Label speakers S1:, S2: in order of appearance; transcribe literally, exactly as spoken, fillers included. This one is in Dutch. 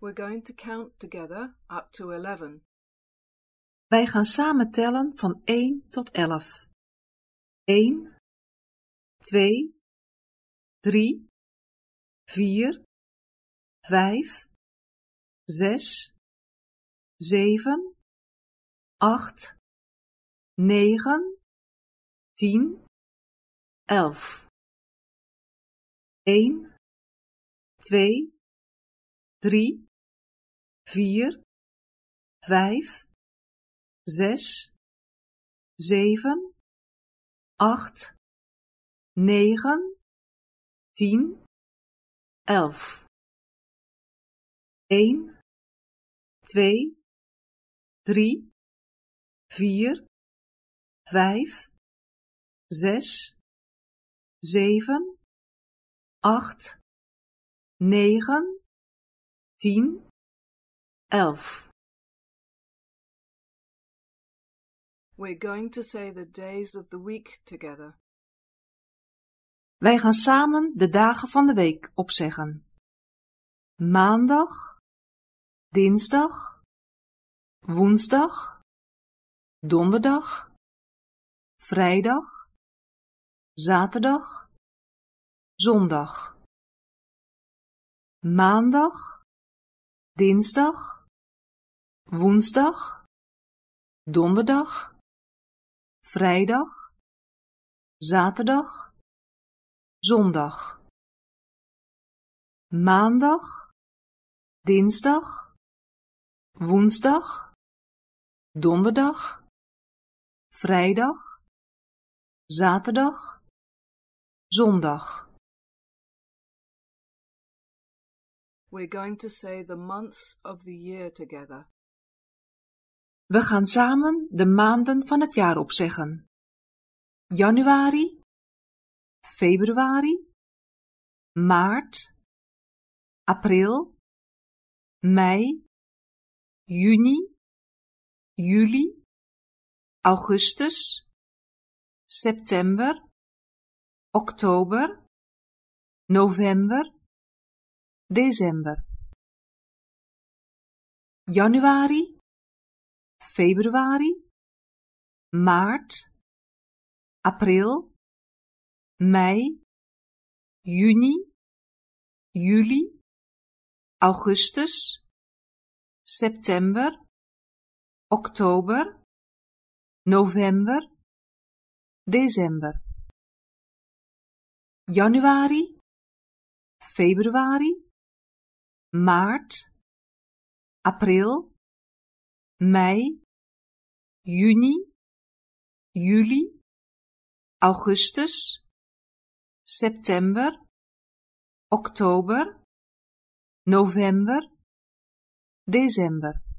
S1: We're going to count together up to eleven.
S2: Wij gaan samen tellen van één tot elf. één, twee, drie, vier, vijf, zes, zeven, acht, negen, tien, elf. één, twee, drie, vier, vijf, zes, zeven, acht, negen, tien, elf. één, twee, drie, vier, vijf, zes, zeven, acht, negen, tien, elf.
S1: We're going to say the days of the week together.
S2: Wij gaan samen de dagen van de week opzeggen. Maandag, dinsdag, woensdag, donderdag, vrijdag, zaterdag, zondag. Maandag, dinsdag, woensdag, donderdag, vrijdag, zaterdag, zondag. Maandag, dinsdag, woensdag, donderdag, vrijdag, zaterdag, zondag.
S1: We're going to say the months of the year together.
S2: We gaan samen de maanden van het jaar opzeggen. Januari, februari, maart, april, mei, juni, juli, augustus, september, oktober, november, december. Januari, februari, maart, april, mei, juni, juli, augustus, september, oktober, november, december. Januari, februari, maart, april, mei, juni, juli, augustus, september, oktober, november, december.